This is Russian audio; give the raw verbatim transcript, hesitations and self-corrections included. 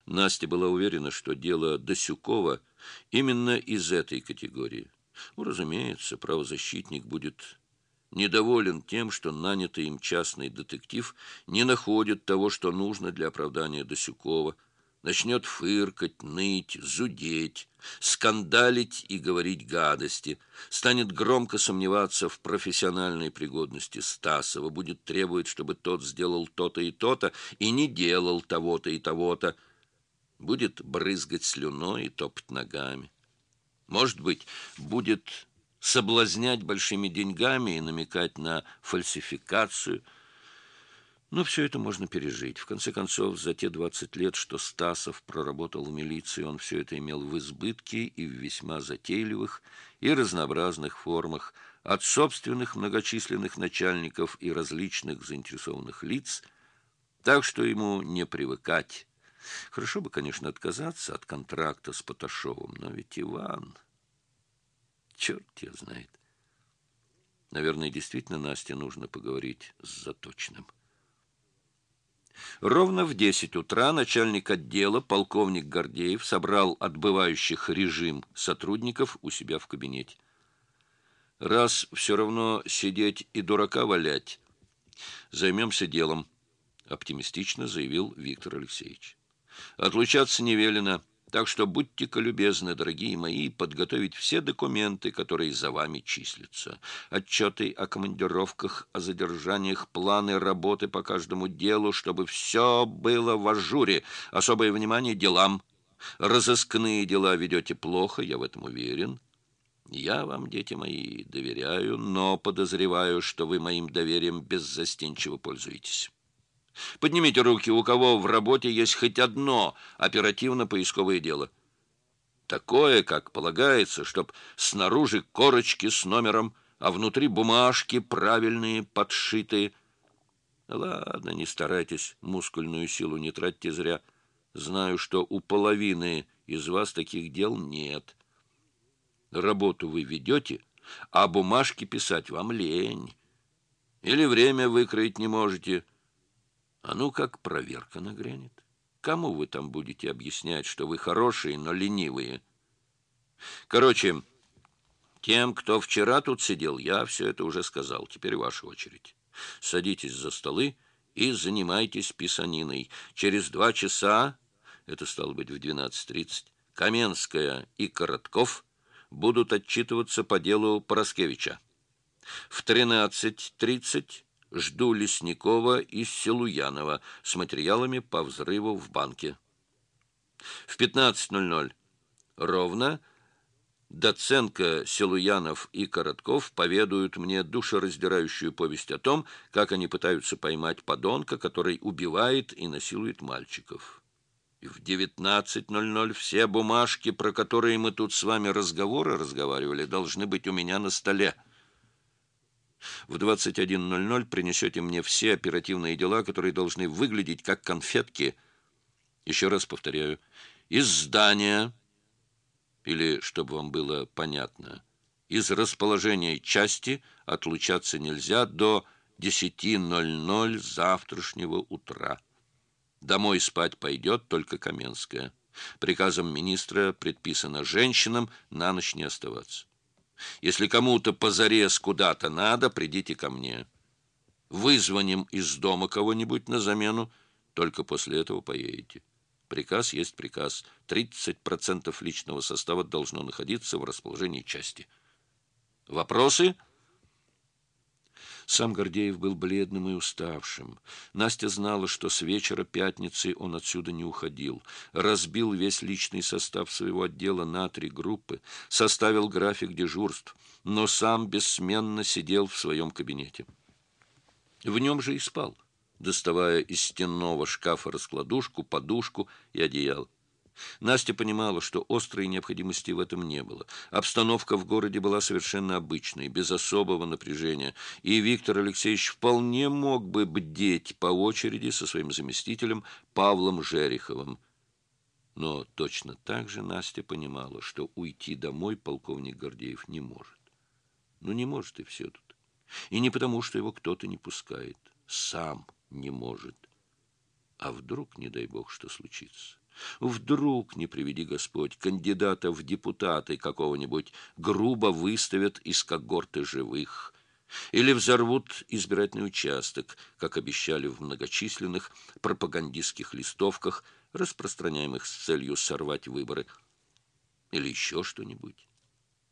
Настя была уверена, что дело Досюкова именно из этой категории. Ну, разумеется, правозащитник будет недоволен тем, что нанятый им частный детектив не находит того, что нужно для оправдания Досюкова, начнет фыркать, ныть, зудеть, скандалить и говорить гадости, станет громко сомневаться в профессиональной пригодности Стасова, будет требовать, чтобы тот сделал то-то и то-то, и не делал того-то и того-то, будет брызгать слюной и топать ногами. Может быть, будет соблазнять большими деньгами и намекать на фальсификацию. Но все это можно пережить. В конце концов, за те двадцать лет, что Стасов проработал в милиции, он все это имел в избытке и в весьма затейливых и разнообразных формах, от собственных многочисленных начальников и различных заинтересованных лиц, так что ему не привыкать. Хорошо бы, конечно, отказаться от контракта с Поташовым, но ведь Иван... Черт его знает. Наверное, действительно Насте нужно поговорить с Заточным. Ровно в десять утра начальник отдела, полковник Гордеев, собрал отбывающих режим сотрудников у себя в кабинете. «Раз все равно сидеть и дурака валять, займемся делом», — оптимистично заявил Виктор Алексеевич. «Отлучаться не велено, так что будьте-ка любезны, дорогие мои, подготовить все документы, которые за вами числятся. Отчеты о командировках, о задержаниях, планы работы по каждому делу, чтобы все было в ажуре. Особое внимание делам. Разыскные дела ведете плохо, я в этом уверен. Я вам, дети мои, доверяю, но подозреваю, что вы моим доверием беззастенчиво пользуетесь. Поднимите руки, у кого в работе есть хоть одно оперативно-поисковое дело. Такое, как полагается, чтоб снаружи корочки с номером, а внутри бумажки правильные, подшитые. Ладно, не старайтесь, мускульную силу не тратьте зря. Знаю, что у половины из вас таких дел нет. Работу вы ведете, а бумажки писать вам лень. Или время выкроить не можете. А ну как проверка нагрянет. Кому вы там будете объяснять, что вы хорошие, но ленивые? Короче, тем, кто вчера тут сидел, я все это уже сказал. Теперь ваша очередь. Садитесь за столы и занимайтесь писаниной. Через два часа, это стало быть в двенадцать тридцать, Каменская и Коротков будут отчитываться по делу Пороскевича. В тринадцать тридцать жду Лесникова и Силуянова с материалами по взрыву в банке. В пятнадцать ноль ноль ровно Доценко, Силуянов и Коротков поведают мне душераздирающую повесть о том, как они пытаются поймать подонка, который убивает и насилует мальчиков. И в девятнадцать ноль ноль все бумажки, про которые мы тут с вами разговоры разговаривали, должны быть у меня на столе. В двадцать один ноль ноль принесете мне все оперативные дела, которые должны выглядеть как конфетки. Еще раз повторяю, из здания, или, чтобы вам было понятно, из расположения части отлучаться нельзя до десяти ноль ноль завтрашнего утра. Домой спать пойдет только Каменская. Приказом министра предписано женщинам на ночь не оставаться. Если кому-то позарез куда-то надо, придите ко мне. Вызвоним из дома кого-нибудь на замену, только после этого поедете. Приказ есть приказ. тридцать процентов личного состава должно находиться в расположении части. Вопросы? Сам Гордеев был бледным и уставшим. Настя знала, что с вечера пятницы он отсюда не уходил. Разбил весь личный состав своего отдела на три группы, составил график дежурств, но сам бессменно сидел в своем кабинете. В нем же и спал, доставая из стенного шкафа раскладушку, подушку и одеяло. Настя понимала, что острой необходимости в этом не было. Обстановка в городе была совершенно обычной, без особого напряжения, и Виктор Алексеевич вполне мог бы бдеть по очереди со своим заместителем Павлом Жереховым. Но точно так же Настя понимала, что уйти домой полковник Гордеев не может. Ну, не может и все тут. И не потому, что его кто-то не пускает. Сам не может. А вдруг, не дай бог, что случится? Вдруг, не приведи Господь, кандидата в депутаты какого-нибудь грубо выставят из когорты живых, или взорвут избирательный участок, как обещали в многочисленных пропагандистских листовках, распространяемых с целью сорвать выборы, или еще что-нибудь.